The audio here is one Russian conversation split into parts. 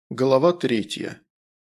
Глава 3.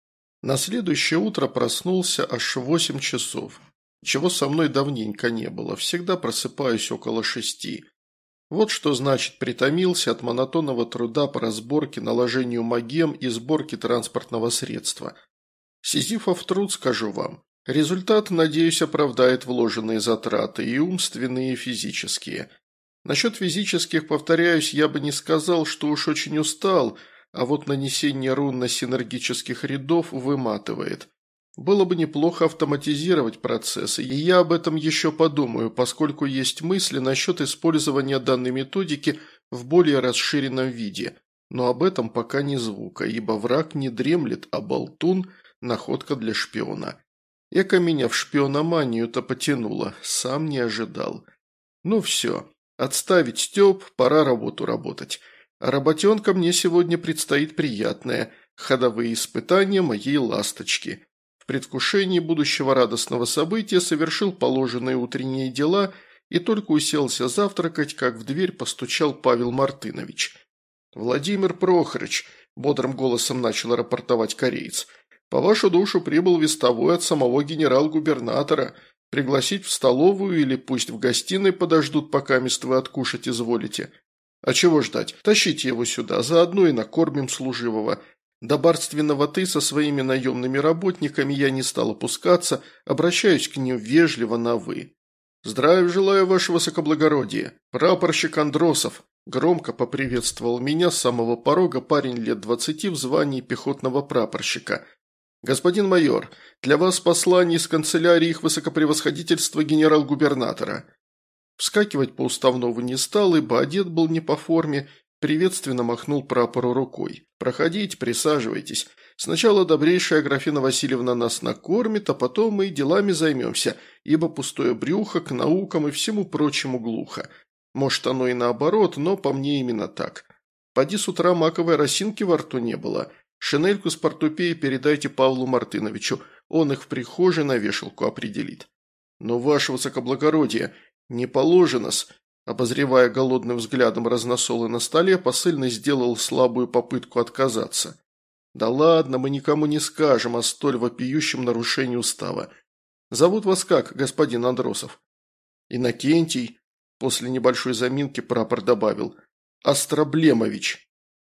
На следующее утро проснулся аж в 8 часов. Чего со мной давненько не было, всегда просыпаюсь около 6. Вот что значит притомился от монотонного труда по разборке, наложению магем и сборке транспортного средства. Сизифов труд, скажу вам. Результат, надеюсь, оправдает вложенные затраты, и умственные, и физические. Насчет физических, повторяюсь, я бы не сказал, что уж очень устал, а вот нанесение рун на синергических рядов выматывает. Было бы неплохо автоматизировать процессы, и я об этом еще подумаю, поскольку есть мысли насчет использования данной методики в более расширенном виде. Но об этом пока ни звука, ибо враг не дремлет, а болтун – находка для шпиона. Эко меня в шпиономанию-то потянуло, сам не ожидал. Ну все, отставить стёб, пора работу работать. А работенка мне сегодня предстоит приятная – ходовые испытания моей ласточки. В предвкушении будущего радостного события совершил положенные утренние дела и только уселся завтракать, как в дверь постучал Павел Мартынович. «Владимир Прохорыч», – бодрым голосом начал рапортовать кореец, – «по вашу душу прибыл вестовой от самого генерал-губернатора. Пригласить в столовую или пусть в гостиной подождут, покамест вы откушать изволите». «А чего ждать? Тащите его сюда, заодно и накормим служивого». До барственного «ты» со своими наемными работниками я не стал опускаться, обращаюсь к ним вежливо на «вы». «Здравия желаю, ваше высокоблагородие. Прапорщик Андросов», – громко поприветствовал меня с самого порога парень лет 20 в звании пехотного прапорщика. «Господин майор, для вас послание из канцелярии их высокопревосходительства генерал-губернатора». Вскакивать по уставному не стал, ибо одет был не по форме, приветственно махнул прапору рукой. «Проходите, присаживайтесь. Сначала добрейшая Аграфена Васильевна нас накормит, а потом мы делами займемся, ибо пустое брюхо к наукам и всему прочему глухо. Может, оно и наоборот, но по мне именно так. Поди с утра маковой росинки во рту не было. Шинельку с портупеей передайте Павлу Мартыновичу, он их в прихожей на вешалку определит». «Но, ваше высокоблагородие, не положено-с». Обозревая голодным взглядом разносолы на столе, посыльный сделал слабую попытку отказаться. «Да ладно, мы никому не скажем о столь вопиющем нарушении устава. Зовут вас как, господин Андросов?» «Иннокентий», – после небольшой заминки прапор добавил. «Астроблемович».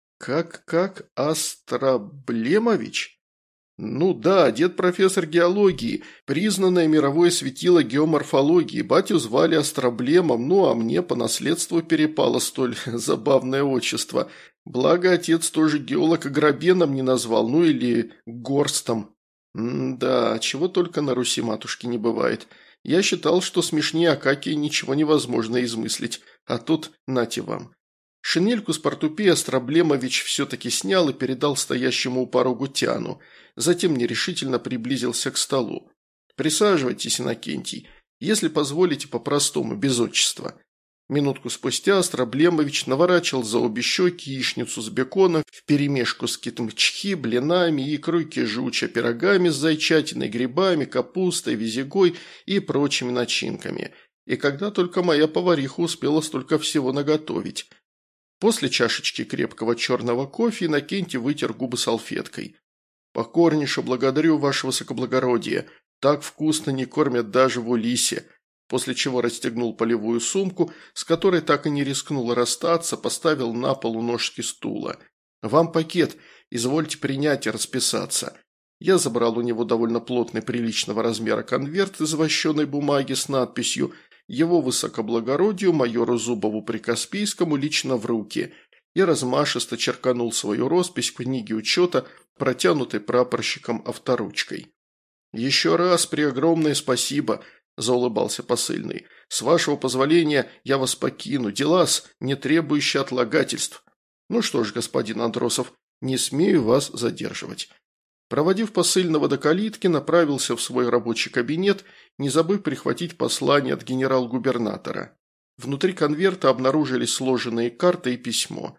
«Как Астроблемович?» «Ну да, дед профессор геологии, признанное мировое светило геоморфологии, батю звали Астроблемом, ну а мне по наследству перепало столь забавное отчество. Благо отец тоже геолог, а Грабеном не назвал, ну или Горстом. Да, чего только на Руси матушки не бывает. Я считал, что смешнее Акакия ничего невозможно измыслить, а тут нате вам». Шинельку с портупеи Астроблемович все-таки снял и передал стоящему у порогу Тяну. Затем нерешительно приблизился к столу. «Присаживайтесь, Иннокентий, если позволите по-простому, без отчества». Минутку спустя Астроблемович наворачивал за обе щеки яичницу с беконом вперемешку с китмчхи, блинами, икрой кижуча, пирогами с зайчатиной, грибами, капустой, визигой и прочими начинками. И когда только моя повариха успела столько всего наготовить. После чашечки крепкого черного кофе Иннокентий вытер губы салфеткой. «Покорнейше благодарю, ваше высокоблагородие. Так вкусно не кормят даже в Улисе», после чего расстегнул полевую сумку, с которой так и не рискнул расстаться, поставил на пол у ножки стула. «Вам пакет, извольте принять и расписаться». Я забрал у него довольно плотный приличного размера конверт из вощеной бумаги с надписью «Его высокоблагородию майору Зубову-Прикаспийскому лично в руки» и размашисто черканул свою роспись в книге учета, протянутой прапорщиком авторучкой. «Еще раз преогромное спасибо», – заулыбался посыльный. «С вашего позволения я вас покину, дела-с, не требующие отлагательств». «Ну что ж, господин Андросов, не смею вас задерживать». Проводив посыльного до калитки, направился в свой рабочий кабинет, не забыв прихватить послание от генерал-губернатора. Внутри конверта обнаружились сложенные карты и письмо.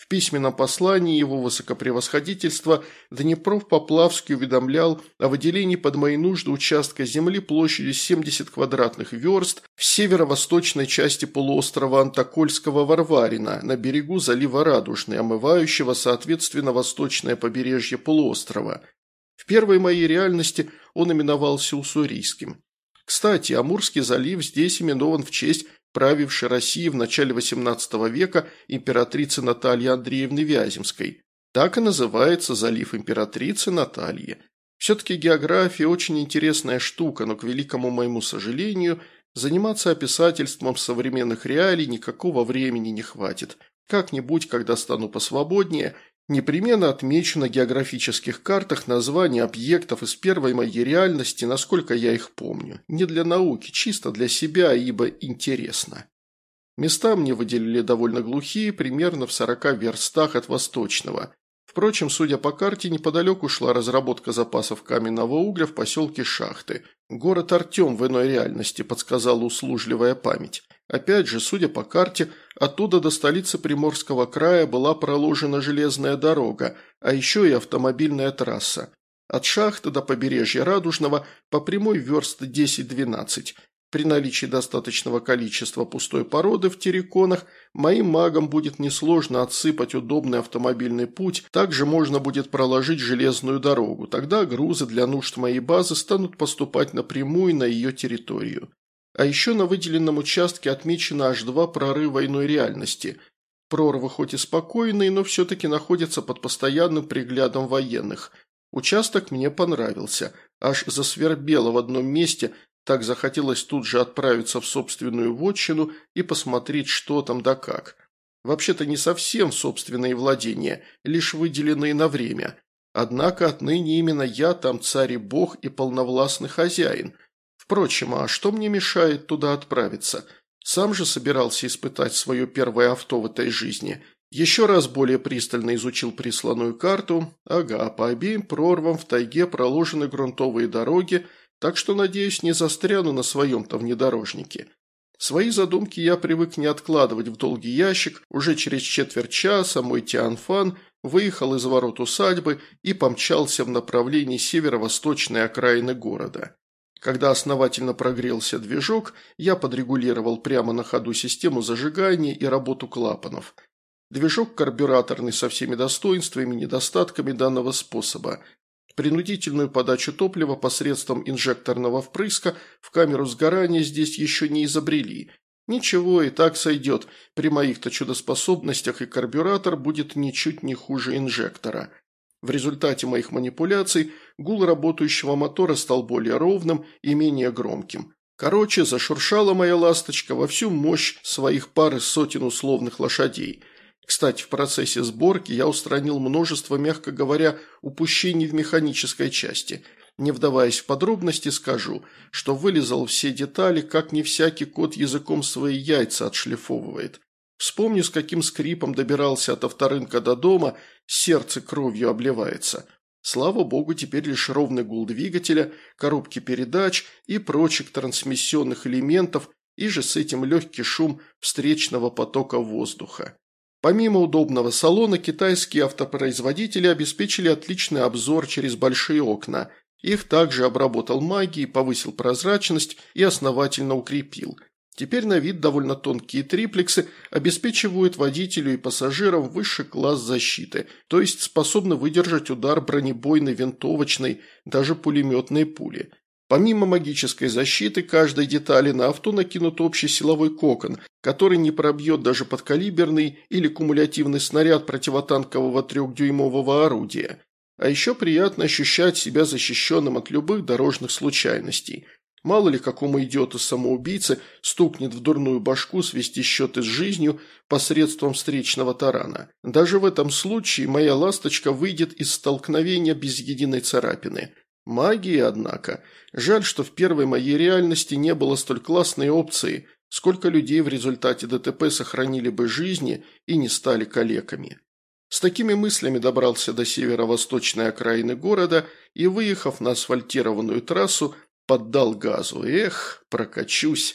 В письменном послании его высокопревосходительство Днепров-Поплавский уведомлял о выделении под мои нужды участка земли площадью 70 квадратных верст в северо-восточной части полуострова Антокольского Варварина на берегу залива Радужный, омывающего, соответственно, восточное побережье полуострова. В первой моей реальности он именовался Уссурийским. Кстати, Амурский залив здесь именован в честь правившей Россией в начале XVIII века императрицы Натальи Андреевны Вяземской. Так и называется залив императрицы Натальи. Все-таки география очень интересная штука, но, к великому моему сожалению, заниматься описательством современных реалий никакого времени не хватит. Как-нибудь, когда стану посвободнее, непременно отмечу на географических картах названия объектов из первой моей реальности, насколько я их помню. Не для науки, чисто для себя, ибо интересно. Места мне выделили довольно глухие, примерно в 40 верстах от Восточного. Впрочем, судя по карте, неподалеку шла разработка запасов каменного угля в поселке Шахты. Город Артем в иной реальности, подсказала услужливая память. Опять же, судя по карте, оттуда до столицы Приморского края была проложена железная дорога, а еще и автомобильная трасса. От Шахты до побережья Радужного по прямой верст 10-12. При наличии достаточного количества пустой породы в терриконах моим магам будет несложно отсыпать удобный автомобильный путь, также можно будет проложить железную дорогу, тогда грузы для нужд моей базы станут поступать напрямую на ее территорию. А еще на выделенном участке отмечено аж 2 прорыва иной реальности. Прорвы хоть и спокойные, но все-таки находятся под постоянным приглядом военных. Участок мне понравился, аж засвербело в одном месте, так захотелось тут же отправиться в собственную вотчину и посмотреть, что там да как. Вообще-то не совсем собственные владения, лишь выделенные на время. Однако отныне именно я там царь и бог и полновластный хозяин. Впрочем, а что мне мешает туда отправиться? Сам же собирался испытать свое первое авто в этой жизни. Еще раз более пристально изучил присланную карту. Ага, по обеим прорвам в тайге проложены грунтовые дороги, так что, надеюсь, не застряну на своем-то внедорожнике. Свои задумки я привык не откладывать в долгий ящик. Уже через четверть часа мой Тианфан выехал из ворот усадьбы и помчался в направлении северо-восточной окраины города. Когда основательно прогрелся движок, я подрегулировал прямо на ходу систему зажигания и работу клапанов. Движок карбюраторный со всеми достоинствами и недостатками данного способа. Принудительную подачу топлива посредством инжекторного впрыска в камеру сгорания здесь еще не изобрели. Ничего, и так сойдет. При моих-то чудоспособностях и карбюратор будет ничуть не хуже инжектора. В результате моих манипуляций гул работающего мотора стал более ровным и менее громким. Короче, зашуршала моя ласточка во всю мощь своих пары сотен условных лошадей. Кстати, в процессе сборки я устранил множество, мягко говоря, упущений в механической части. Не вдаваясь в подробности, скажу, что вылизал все детали, как не всякий кот языком свои яйца отшлифовывает. Вспомню, с каким скрипом добирался от авторынка до дома, сердце кровью обливается. Слава богу, теперь лишь ровный гул двигателя, коробки передач и прочих трансмиссионных элементов, и же с этим легкий шум встречного потока воздуха. Помимо удобного салона, китайские автопроизводители обеспечили отличный обзор через большие окна. Их также обработал магией, повысил прозрачность и основательно укрепил. Теперь на вид довольно тонкие триплексы обеспечивают водителю и пассажирам высший класс защиты, то есть способны выдержать удар бронебойной, винтовочной, даже пулеметной пули. Помимо магической защиты, каждой детали на авто накинут общий силовой кокон, который не пробьет даже подкалиберный или кумулятивный снаряд противотанкового 3-дюймового орудия. А еще приятно ощущать себя защищенным от любых дорожных случайностей. Мало ли какому идиоту-самоубийце стукнет в дурную башку свести счеты с жизнью посредством встречного тарана. Даже в этом случае моя ласточка выйдет из столкновения без единой царапины. Магия, однако. Жаль, что в первой моей реальности не было столь классной опции, сколько людей в результате ДТП сохранили бы жизни и не стали калеками. С такими мыслями добрался до северо-восточной окраины города и, выехав на асфальтированную трассу, поддал газу. Эх, прокачусь.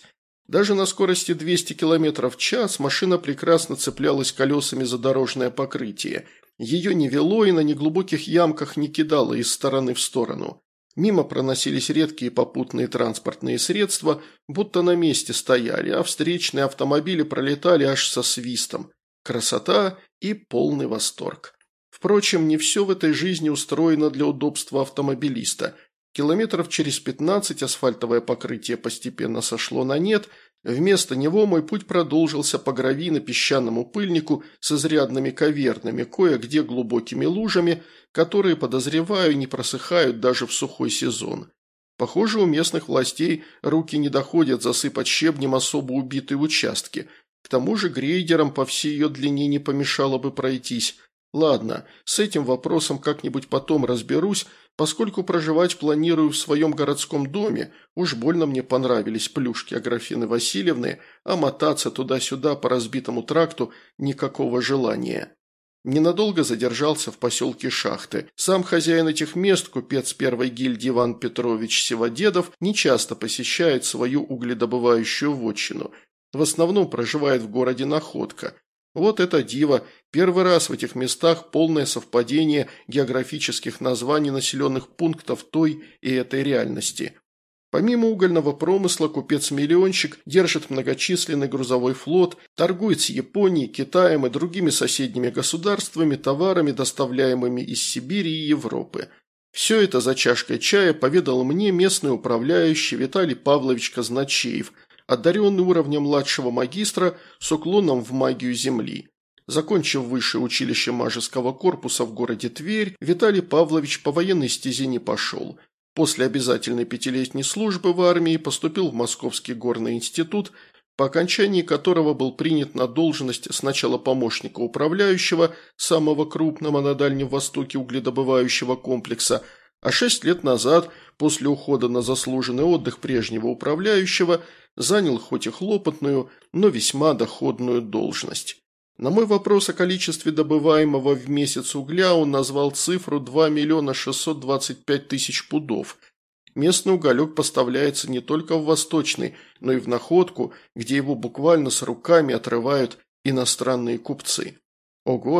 Даже на скорости 200 км в час машина прекрасно цеплялась колесами за дорожное покрытие. Ее не вело и на неглубоких ямках не кидало из стороны в сторону. Мимо проносились редкие попутные транспортные средства, будто на месте стояли, а встречные автомобили пролетали аж со свистом. Красота и полный восторг. Впрочем, не все в этой жизни устроено для удобства автомобилиста. Километров через 15 асфальтовое покрытие постепенно сошло на нет, вместо него мой путь продолжился по гравийно-песчаному пыльнику с изрядными кавернами, кое-где глубокими лужами, которые, подозреваю, не просыхают даже в сухой сезон. Похоже, у местных властей руки не доходят засыпать щебнем особо убитые участки. К тому же грейдерам по всей ее длине не помешало бы пройтись. Ладно, с этим вопросом как-нибудь потом разберусь, поскольку проживать планирую в своем городском доме, уж больно мне понравились плюшки Аграфены Васильевны, а мотаться туда-сюда по разбитому тракту никакого желания. Ненадолго задержался в поселке Шахты. Сам хозяин этих мест, купец первой гильдии Иван Петрович Сиводедов, нечасто посещает свою угледобывающую вотчину. В основном проживает в городе Находка. Вот это диво, первый раз в этих местах полное совпадение географических названий населенных пунктов той и этой реальности. Помимо угольного промысла, купец-миллионщик держит многочисленный грузовой флот, торгует с Японией, Китаем и другими соседними государствами товарами, доставляемыми из Сибири и Европы. Все это за чашкой чая поведал мне местный управляющий Виталий Павлович Казначеев, одаренный уровнем младшего магистра с уклоном в магию Земли. Закончив высшее училище мажеского корпуса в городе Тверь, Виталий Павлович по военной стезе не пошел. После обязательной 5-летней службы в армии поступил в Московский горный институт, по окончании которого был принят на должность сначала помощника управляющего самого крупного на Дальнем Востоке угледобывающего комплекса, а 6 лет назад, после ухода на заслуженный отдых прежнего управляющего, занял хоть и хлопотную, но весьма доходную должность. На мой вопрос о количестве добываемого в месяц угля он назвал цифру 2 625 000 пудов. Местный уголек поставляется не только в Восточный, но и в Находку, где его буквально с руками отрывают иностранные купцы. Ого,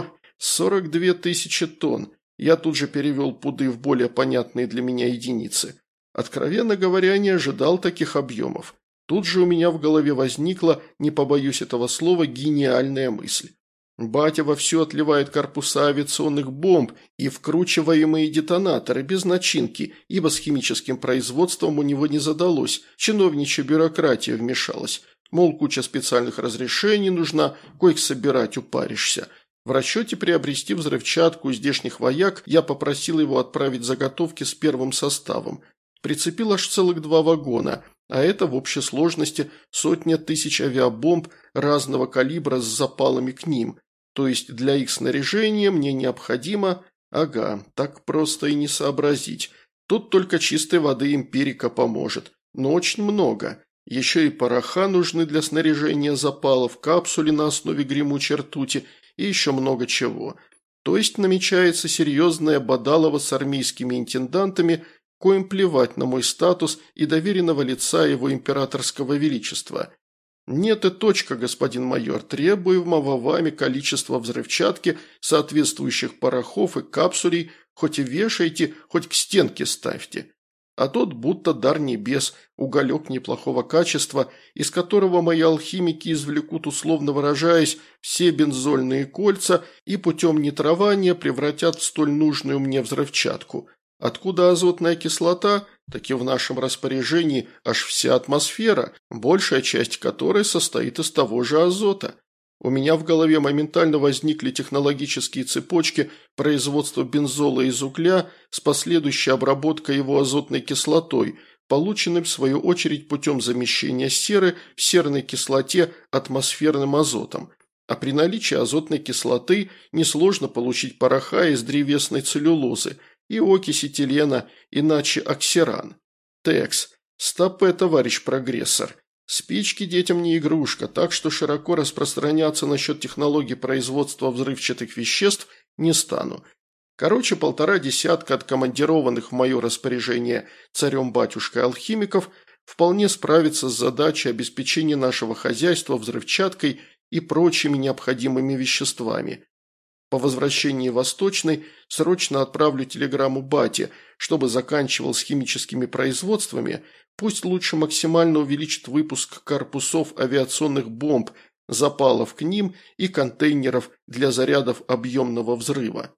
42 000 тонн! Я тут же перевел пуды в более понятные для меня единицы. Откровенно говоря, не ожидал таких объемов. Тут же у меня в голове возникла, не побоюсь этого слова, гениальная мысль. Батя вовсю отливает корпуса авиационных бомб и вкручиваемые детонаторы без начинки, ибо с химическим производством у него не задалось, чиновничья бюрократия вмешалась. Мол, куча специальных разрешений нужна, коих собирать упаришься. В расчете приобрести взрывчатку у здешних вояк я попросил его отправить заготовки с первым составом. Прицепил аж целых 2 вагона, а это в общей сложности 100 000 авиабомб разного калибра с запалами к ним. То есть для их снаряжения мне необходимо... Ага, так просто и не сообразить. Тут только чистой воды эмпирика поможет, но очень много. Еще и пороха нужны для снаряжения запалов, капсули на основе гремучей ртути и еще много чего. То есть намечается серьезная бодалова с армейскими интендантами, коим плевать на мой статус и доверенного лица его императорского величества. Нет и точка, господин майор, требуемого вами количества взрывчатки, соответствующих порохов и капсулей, хоть и вешайте, хоть к стенке ставьте. А тот будто дар небес, уголек неплохого качества, из которого мои алхимики извлекут, условно выражаясь, все бензольные кольца и путем нитрования превратят в столь нужную мне взрывчатку. Откуда азотная кислота? Таки в нашем распоряжении аж вся атмосфера, большая часть которой состоит из того же азота. У меня в голове моментально возникли технологические цепочки производства бензола из угля с последующей обработкой его азотной кислотой, полученной в свою очередь путем замещения серы в серной кислоте атмосферным азотом. А при наличии азотной кислоты несложно получить пороха из древесной целлюлозы и окись этилена, иначе оксиран. Текс. Стопэ, товарищ прогрессор. Спички детям не игрушка, так что широко распространяться насчет технологий производства взрывчатых веществ не стану. Короче, 1,5 десятка откомандированных в мое распоряжение царем-батюшкой алхимиков вполне справится с задачей обеспечения нашего хозяйства взрывчаткой и прочими необходимыми веществами. По возвращении Восточной срочно отправлю телеграмму бате, чтобы заканчивал с химическими производствами, пусть лучше максимально увеличит выпуск корпусов авиационных бомб, запалов к ним и контейнеров для зарядов объемного взрыва.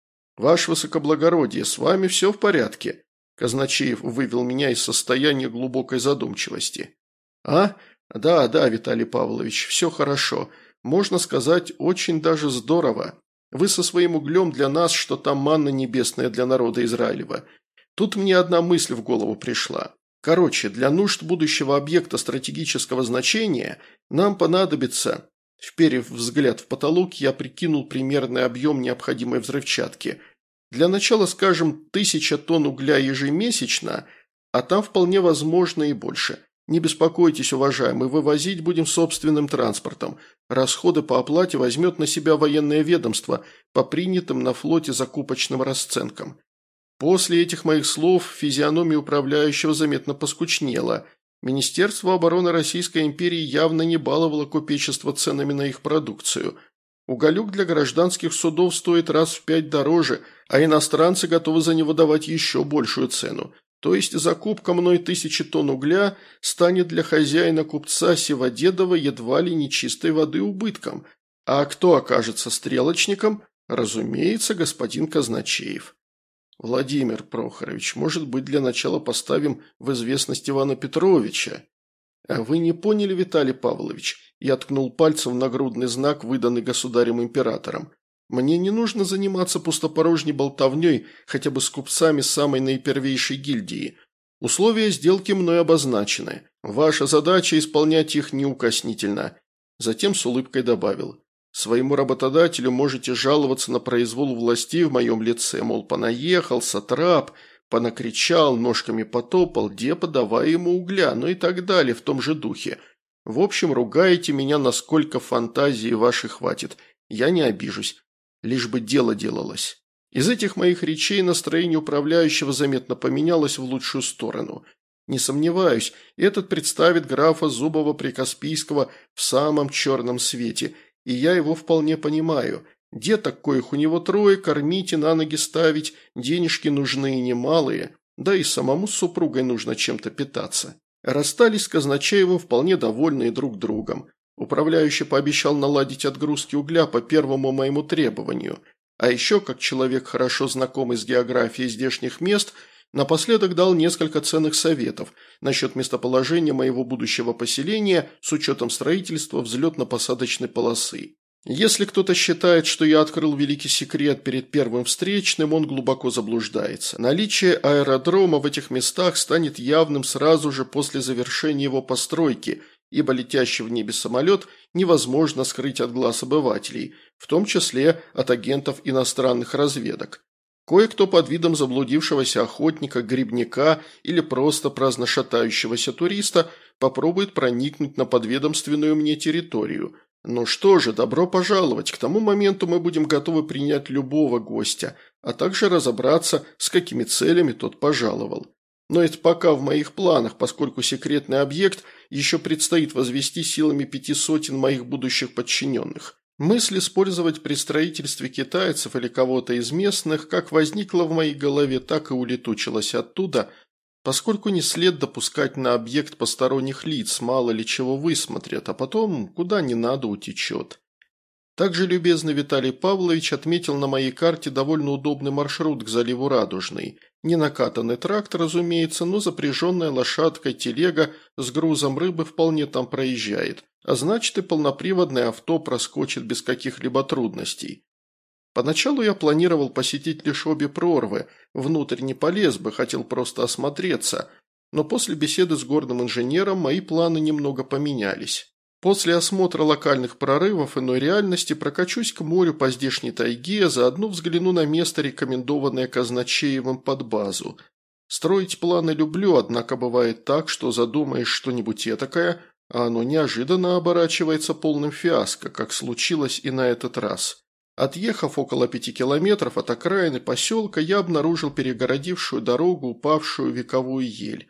«Ваше высокоблагородие, с вами все в порядке?» Казначеев вывел меня из состояния глубокой задумчивости. «А? Да, Виталий Павлович, все хорошо. Можно сказать, очень даже здорово. Вы со своим углем для нас, что там манна небесная для народа Израилева. Тут мне одна мысль в голову пришла. Короче, для нужд будущего объекта стратегического значения нам понадобится...» Вперев взгляд в потолок, я прикинул примерный объем необходимой взрывчатки. Для начала, скажем, 1000 тонн угля ежемесячно, а там вполне возможно и больше. Не беспокойтесь, уважаемый, вывозить будем собственным транспортом. Расходы по оплате возьмет на себя военное ведомство по принятым на флоте закупочным расценкам. После этих моих слов физиономия управляющего заметно поскучнела. Министерство обороны Российской империи явно не баловало купечество ценами на их продукцию. Уголек для гражданских судов стоит раз в 5 дороже, а иностранцы готовы за него давать еще большую цену. То есть закупка мной 1000 тонн угля станет для хозяина-купца Сиводедова едва ли не чистой воды убытком. А кто окажется стрелочником? Разумеется, господин Казначеев. Владимир Прохорович, может быть, для начала поставим в известность Ивана Петровича? А вы не поняли, Виталий Павлович? Я ткнул пальцем в нагрудный знак, выданный государем-императором. Мне не нужно заниматься пустопорожней болтовней хотя бы с купцами самой наипервейшей гильдии. Условия сделки мной обозначены. Ваша задача – исполнять их неукоснительно. Затем с улыбкой добавил. Своему работодателю можете жаловаться на произвол властей в моем лице, мол, понаехал, сатрап, понакричал, ножками потопал, де подавая ему угля, ну и так далее в том же духе. В общем, ругаете меня, насколько фантазии вашей хватит. Я не обижусь. Лишь бы дело делалось. Из этих моих речей настроение управляющего заметно поменялось в лучшую сторону. Не сомневаюсь, этот представит графа Зубова-Прикаспийского в самом черном свете, и я его вполне понимаю. Деток, коих у него 3, кормить и на ноги ставить, денежки нужны и немалые, да и самому с супругой нужно чем-то питаться. Расстались с Казначеевым вполне довольные друг другом. Управляющий пообещал наладить отгрузки угля по первому моему требованию, а еще, как человек, хорошо знакомый с географией здешних мест, напоследок дал несколько ценных советов насчет местоположения моего будущего поселения с учетом строительства взлетно-посадочной полосы. Если кто-то считает, что я открыл великий секрет перед первым встречным, он глубоко заблуждается. Наличие аэродрома в этих местах станет явным сразу же после завершения его постройки, ибо летящий в небе самолет невозможно скрыть от глаз обывателей, в том числе от агентов иностранных разведок. Кое-кто под видом заблудившегося охотника, грибника или просто праздно шатающегося туриста попробует проникнуть на подведомственную мне территорию. Ну что же, добро пожаловать, к тому моменту мы будем готовы принять любого гостя, а также разобраться, с какими целями тот пожаловал. Но это пока в моих планах, поскольку секретный объект еще предстоит возвести силами 500 моих будущих подчиненных. Мысль использовать при строительстве китайцев или кого-то из местных как возникла в моей голове, так и улетучилась оттуда, поскольку не след допускать на объект посторонних лиц, мало ли чего высмотрят, а потом куда не надо утечет. Также любезный Виталий Павлович отметил на моей карте довольно удобный маршрут к заливу Радужный. Не накатанный тракт, разумеется, но запряженная лошадкой телега с грузом рыбы вполне там проезжает, а значит и полноприводное авто проскочит без каких-либо трудностей. Поначалу я планировал посетить лишь обе прорвы, внутрь не полез бы, хотел просто осмотреться, но после беседы с горным инженером мои планы немного поменялись. После осмотра локальных прорывов иной реальности прокачусь к морю по здешней тайге, заодно взгляну на место, рекомендованное Казначеевым под базу. Строить планы люблю, однако бывает так, что задумаешь что-нибудь этакое, а оно неожиданно оборачивается полным фиаско, как случилось и на этот раз. Отъехав около 5 километров от окраины поселка, я обнаружил перегородившую дорогу упавшую вековую ель.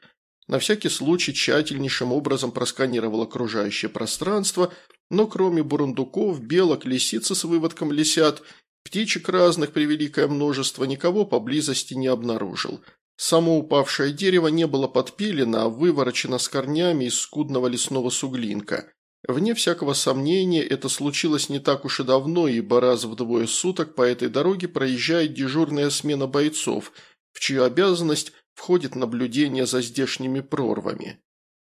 На всякий случай тщательнейшим образом просканировал окружающее пространство, но кроме бурундуков, белок, лисицы с выводком лисят, птичек разных превеликое множество, никого поблизости не обнаружил. Само упавшее дерево не было подпилено, а выворочено с корнями из скудного лесного суглинка. Вне всякого сомнения, это случилось не так уж и давно, ибо раз в 2 суток по этой дороге проезжает дежурная смена бойцов, в чью обязанность входит наблюдение за здешними прорвами.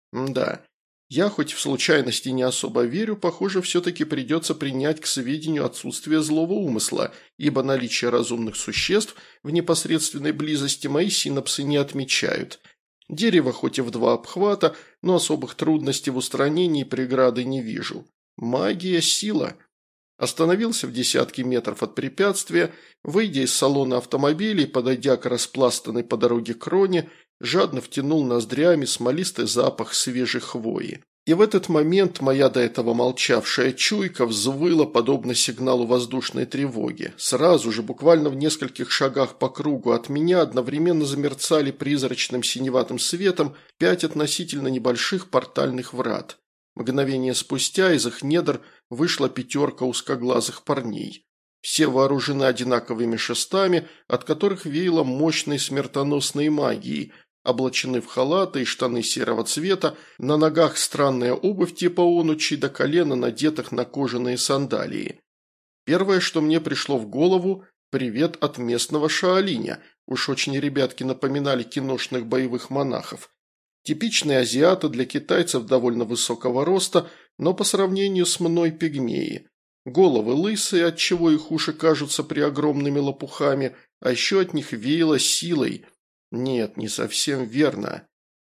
Да, я хоть в случайности не особо верю, похоже, все-таки придется принять к сведению отсутствие злого умысла, ибо наличие разумных существ в непосредственной близости мои синапсы не отмечают. Дерево хоть и в 2 обхвата, но особых трудностей в устранении преграды не вижу. Магия – сила. Остановился в десятке метров от препятствия, выйдя из салона автомобиля и подойдя к распластанной по дороге кроне, жадно втянул ноздрями смолистый запах свежей хвои. И в этот момент моя до этого молчавшая чуйка взвыла подобно сигналу воздушной тревоги. Сразу же, буквально в нескольких шагах по кругу от меня, одновременно замерцали призрачным синеватым светом 5 относительно небольших портальных врат. Мгновение спустя из их недр вышла 5 узкоглазых парней. Все вооружены одинаковыми шестами, от которых веяло мощной смертоносной магией, облачены в халаты и штаны серого цвета, на ногах странная обувь типа онучи, до колена надетых на кожаные сандалии. Первое, что мне пришло в голову – привет от местного шаолиня, уж очень ребятки напоминали киношных боевых монахов. Типичные азиаты, для китайцев довольно высокого роста, но по сравнению с мной пигмеи. Головы лысые, отчего их уши кажутся преогромными лопухами, а еще от них веяло силой. Нет, не совсем верно.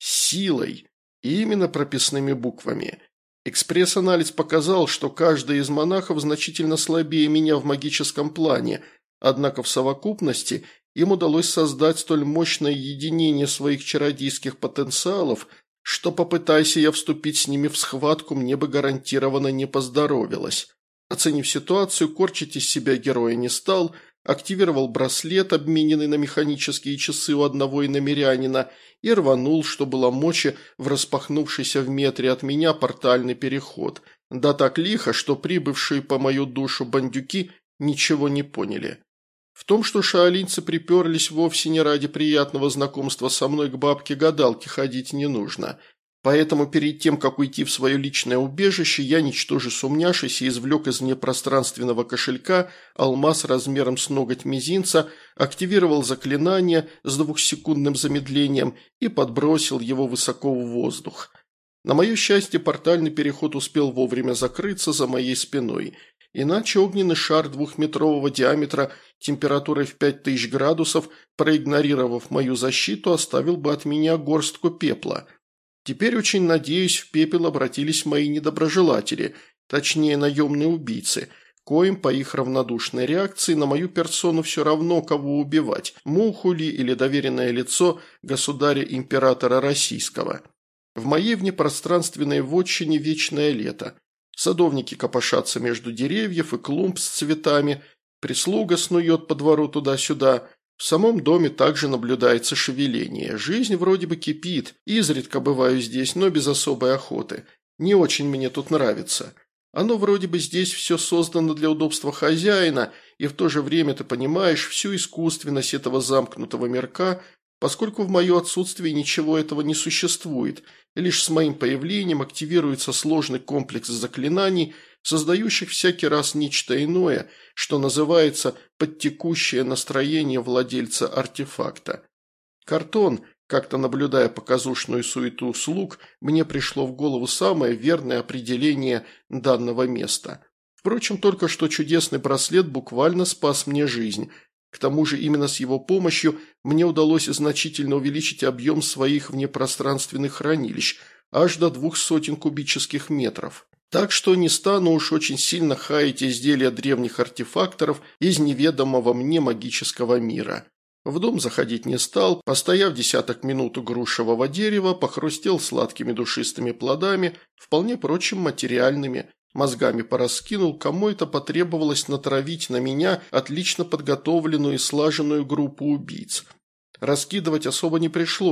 Силой. И именно прописными буквами. Экспресс-анализ показал, что каждый из монахов значительно слабее меня в магическом плане, однако в совокупности им удалось создать столь мощное единение своих чародейских потенциалов, что, попытайся я вступить с ними в схватку, мне бы гарантированно не поздоровилось. Оценив ситуацию, корчить из себя героя не стал, активировал браслет, обмененный на механические часы у одного иномирянина, и рванул, что было мочи, в распахнувшийся в метре от меня портальный переход. Да так лихо, что прибывшие по мою душу бандюки ничего не поняли. В том, что шаолиньцы приперлись вовсе не ради приятного знакомства со мной, к бабке-гадалке ходить не нужно. Поэтому перед тем, как уйти в свое личное убежище, я, ничтоже сумняшись, извлек из непространственного кошелька алмаз размером с ноготь мизинца, активировал заклинание с 2-секундным замедлением и подбросил его высоко в воздух. На мое счастье, портальный переход успел вовремя закрыться за моей спиной, иначе огненный шар 2-метрового диаметра температурой в 5000 градусов, проигнорировав мою защиту, оставил бы от меня горстку пепла. Теперь, очень надеюсь, в пепел обратились мои недоброжелатели, точнее наемные убийцы, коим по их равнодушной реакции на мою персону все равно, кого убивать, муху ли или доверенное лицо государя-императора российского. В моей внепространственной вотчине вечное лето. Садовники копошатся между деревьев и клумб с цветами, прислуга снует по двору туда-сюда. В самом доме также наблюдается шевеление. Жизнь вроде бы кипит. Изредка бываю здесь, но без особой охоты. Не очень мне тут нравится. Оно вроде бы здесь все создано для удобства хозяина, и в то же время ты понимаешь всю искусственность этого замкнутого мирка, поскольку в мое отсутствие ничего этого не существует. Лишь с моим появлением активируется сложный комплекс заклинаний, создающих всякий раз нечто иное, что называется подтекущее настроение владельца артефакта. Картон, как-то наблюдая показушную суету слуг, мне пришло в голову самое верное определение данного места. Впрочем, только что чудесный браслет буквально спас мне жизнь. К тому же именно с его помощью мне удалось значительно увеличить объем своих внепространственных хранилищ, аж до 200 кубических метров. Так что не стану уж очень сильно хаять изделия древних артефакторов из неведомого мне магического мира. В дом заходить не стал, постояв 10 минут у грушевого дерева, похрустел сладкими душистыми плодами, вполне прочим материальными, мозгами пораскинул, кому это потребовалось натравить на меня отлично подготовленную и слаженную группу убийц. Раскидывать особо не пришлось,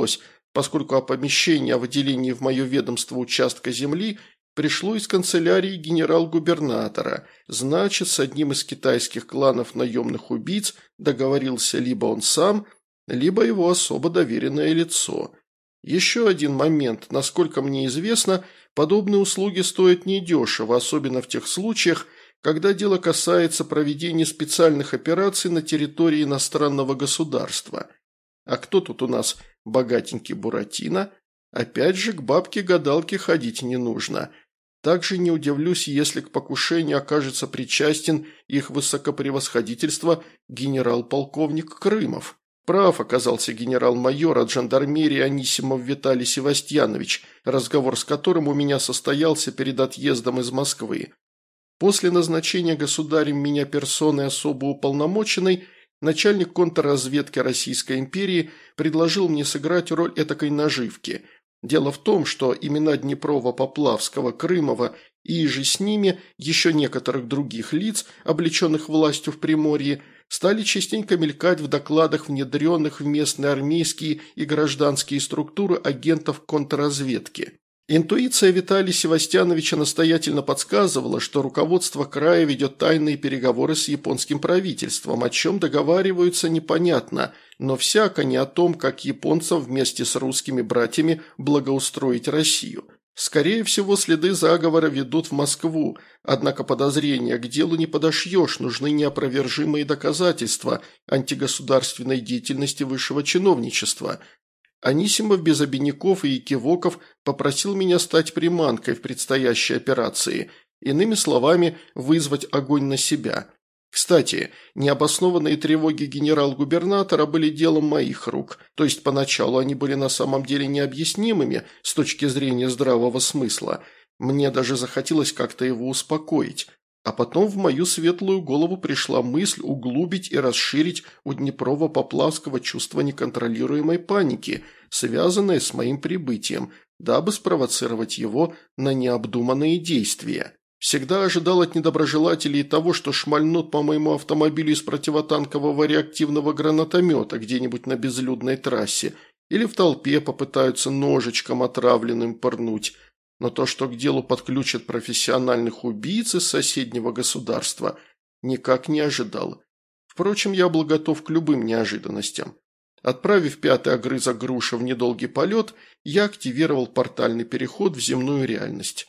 поскольку оповещение о выделении в мое ведомство участка земли пришло из канцелярии генерал-губернатора. Значит, с одним из китайских кланов наемных убийц договорился либо он сам, либо его особо доверенное лицо. Еще один момент. Насколько мне известно, подобные услуги стоят недешево, особенно в тех случаях, когда дело касается проведения специальных операций на территории иностранного государства. А кто тут у нас богатенький Буратино? Опять же, к бабке-гадалке ходить не нужно. Также не удивлюсь, если к покушению окажется причастен их высокопревосходительство генерал-полковник Крымов. Прав оказался генерал-майор от жандармерии Анисимов Виталий Севастьянович, разговор с которым у меня состоялся перед отъездом из Москвы. После назначения государем меня персоной особо уполномоченной, начальник контрразведки Российской империи предложил мне сыграть роль этакой наживки. Дело в том, что имена Днепрова, Поплавского, Крымова и же с ними еще некоторых других лиц, облеченных властью в Приморье, стали частенько мелькать в докладах внедренных в местные армейские и гражданские структуры агентов контрразведки. Интуиция Виталия Севастьяновича настоятельно подсказывала, что руководство края ведет тайные переговоры с японским правительством, о чем договариваются непонятно, но всяко не о том, как японцам вместе с русскими братьями благоустроить Россию. Скорее всего, следы заговора ведут в Москву, однако подозрения к делу не подошьешь, нужны неопровержимые доказательства антигосударственной деятельности высшего чиновничества. Анисимов без обиняков и экивоков попросил меня стать приманкой в предстоящей операции, иными словами, вызвать огонь на себя. Кстати, необоснованные тревоги генерал-губернатора были делом моих рук, то есть поначалу они были на самом деле необъяснимыми с точки зрения здравого смысла. Мне даже захотелось как-то его успокоить. А потом в мою светлую голову пришла мысль углубить и расширить у Днепрова-Поплавского чувство неконтролируемой паники, связанное с моим прибытием, дабы спровоцировать его на необдуманные действия. Всегда ожидал от недоброжелателей того, что шмальнут по моему автомобилю из противотанкового реактивного гранатомета где-нибудь на безлюдной трассе или в толпе попытаются ножичком отравленным пырнуть. Но то, что к делу подключат профессиональных убийц из соседнего государства, никак не ожидал. Впрочем, я был готов к любым неожиданностям. Отправив 5-й огрызок груши в недолгий полет, я активировал портальный переход в земную реальность.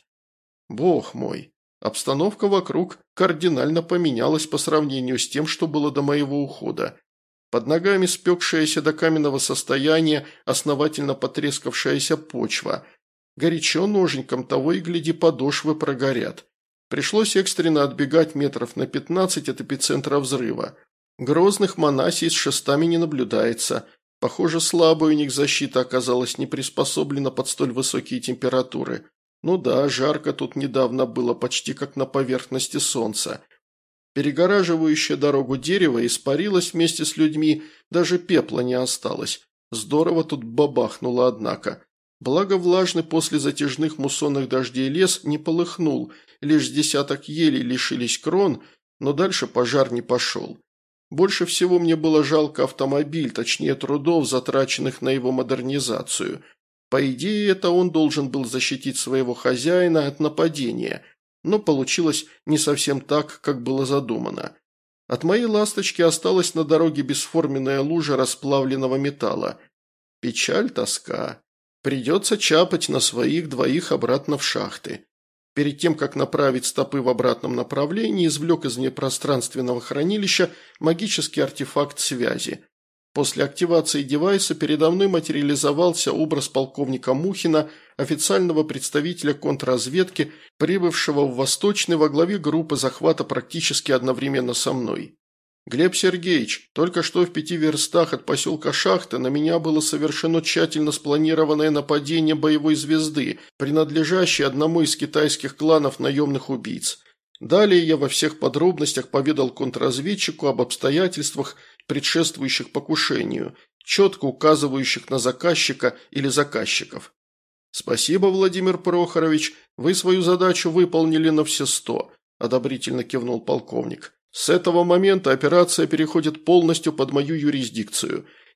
Бог мой! Обстановка вокруг кардинально поменялась по сравнению с тем, что было до моего ухода. Под ногами спекшаяся до каменного состояния основательно потрескавшаяся почва. Горячо ноженьком, того и гляди, подошвы прогорят. Пришлось экстренно отбегать метров на 15 от эпицентра взрыва. Грозных монасий с шестами не наблюдается. Похоже, слабая у них защита оказалась не приспособлена под столь высокие температуры. Ну да, жарко тут недавно было, почти как на поверхности солнца. Перегораживающее дорогу дерево испарилось вместе с людьми, даже пепла не осталось. Здорово тут бабахнуло, однако. Благо влажный после затяжных муссонных дождей лес не полыхнул, лишь с десяток елей лишились крон, но дальше пожар не пошел. Больше всего мне было жалко автомобиль, точнее трудов, затраченных на его модернизацию. По идее, это он должен был защитить своего хозяина от нападения, но получилось не совсем так, как было задумано. От моей «Ласточки» осталась на дороге бесформенная лужа расплавленного металла. Печаль, тоска. Придется чапать на своих двоих обратно в шахты. Перед тем, как направить стопы в обратном направлении, извлек из внепространственного хранилища магический артефакт связи. После активации девайса передо мной материализовался образ полковника Мухина, официального представителя контрразведки, прибывшего в Восточный во главе группы захвата практически одновременно со мной. «Глеб Сергеевич, только что в 5 верстах от поселка Шахта на меня было совершено тщательно спланированное нападение боевой звезды, принадлежащей одному из китайских кланов наемных убийц. Далее я во всех подробностях поведал контрразведчику об обстоятельствах, предшествующих покушению, четко указывающих на заказчика или заказчиков. «Спасибо, Владимир Прохорович, вы свою задачу выполнили на все 100», – одобрительно кивнул полковник. «С этого момента операция переходит полностью под мою юрисдикцию.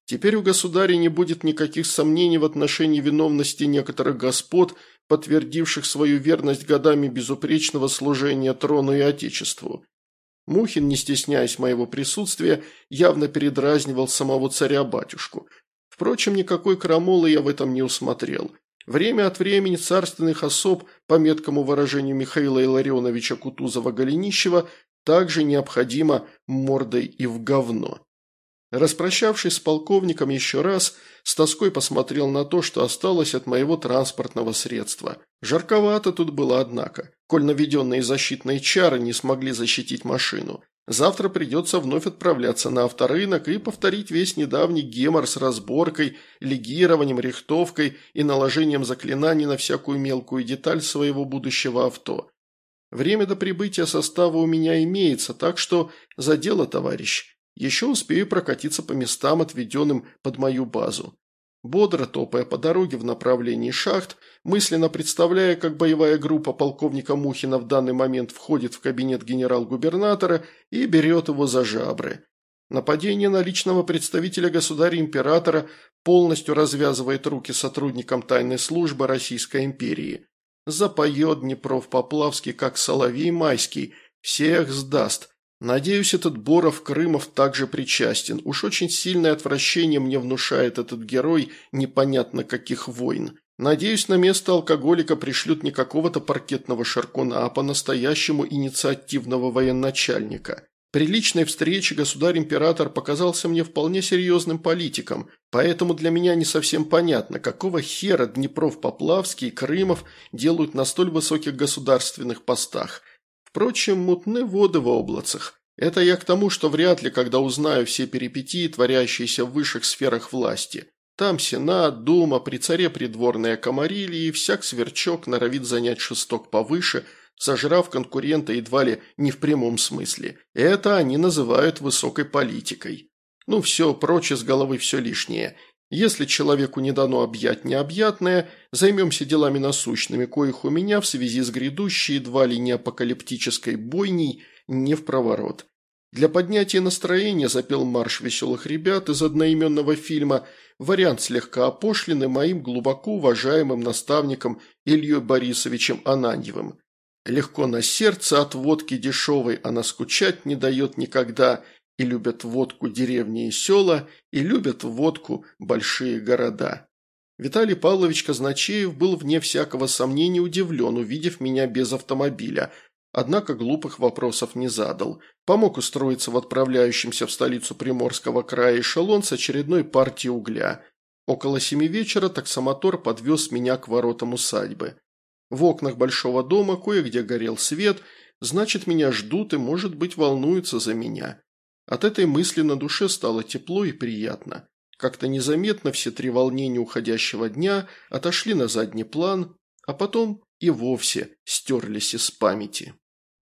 Теперь у государя не будет никаких сомнений в отношении виновности некоторых господ, подтвердивших свою верность годами безупречного служения трону и отечеству. Мухин, не стесняясь моего присутствия, явно передразнивал самого царя-батюшку. Впрочем, никакой крамолы я в этом не усмотрел. Время от времени царственных особ, по меткому выражению Михаила Илларионовича Кутузова-Голенищева, также необходимо мордой и в говно. Распрощавшись с полковником еще раз, с тоской посмотрел на то, что осталось от моего транспортного средства. Жарковато тут было, однако, коль наведенные защитные чары не смогли защитить машину. Завтра придется вновь отправляться на авторынок и повторить весь недавний гемор с разборкой, легированием, рихтовкой и наложением заклинаний на всякую мелкую деталь своего будущего авто. Время до прибытия состава у меня имеется, так что за дело, товарищ. Еще успею прокатиться по местам, отведенным под мою базу. Бодро топая по дороге в направлении шахт, мысленно представляя, как боевая группа полковника Мухина в данный момент входит в кабинет генерал-губернатора и берет его за жабры. Нападение на личного представителя государя-императора полностью развязывает руки сотрудникам тайной службы Российской империи. Запоет Днепров-Поплавский, как соловей майский, всех сдаст. Надеюсь, этот Боров-Крымов также причастен. Уж очень сильное отвращение мне внушает этот герой непонятно каких войн. Надеюсь, на место алкоголика пришлют не какого-то паркетного шаркуна, а по-настоящему инициативного военачальника. При личной встрече государь-император показался мне вполне серьезным политиком, поэтому для меня не совсем понятно, какого хера Днепров-Поплавский и Крымов делают на столь высоких государственных постах. Впрочем, мутны воды в облацах. Это я к тому, что вряд ли, когда узнаю все перипетии, творящиеся в высших сферах власти. Там Сенат, Дума, при царе придворная комарилья и всяк сверчок норовит занять шесток повыше, сожрав конкурента едва ли не в прямом смысле. Это они называют высокой политикой. Ну все, прочь из головы все лишнее. Если человеку не дано объять необъятное, займемся делами насущными, коих у меня в связи с грядущей едва ли не апокалиптической бойней не впроворот. Для поднятия настроения запел марш веселых ребят из одноименного фильма, вариант слегка опошленный моим глубоко уважаемым наставником Ильей Борисовичем Ананьевым. Легко на сердце от водки дешевой, она скучать не дает никогда. И любят водку деревни и села, и любят водку большие города. Виталий Павлович Казначеев был вне всякого сомнения удивлен, увидев меня без автомобиля, однако глупых вопросов не задал. Помог устроиться в отправляющемся в столицу Приморского края эшелон с очередной партией угля. Около 7 вечера таксомотор подвез меня к воротам усадьбы. В окнах большого дома кое-где горел свет, значит, меня ждут и, может быть, волнуются за меня. От этой мысли на душе стало тепло и приятно. Как-то незаметно все 3 волнения уходящего дня отошли на задний план, а потом и вовсе стерлись из памяти.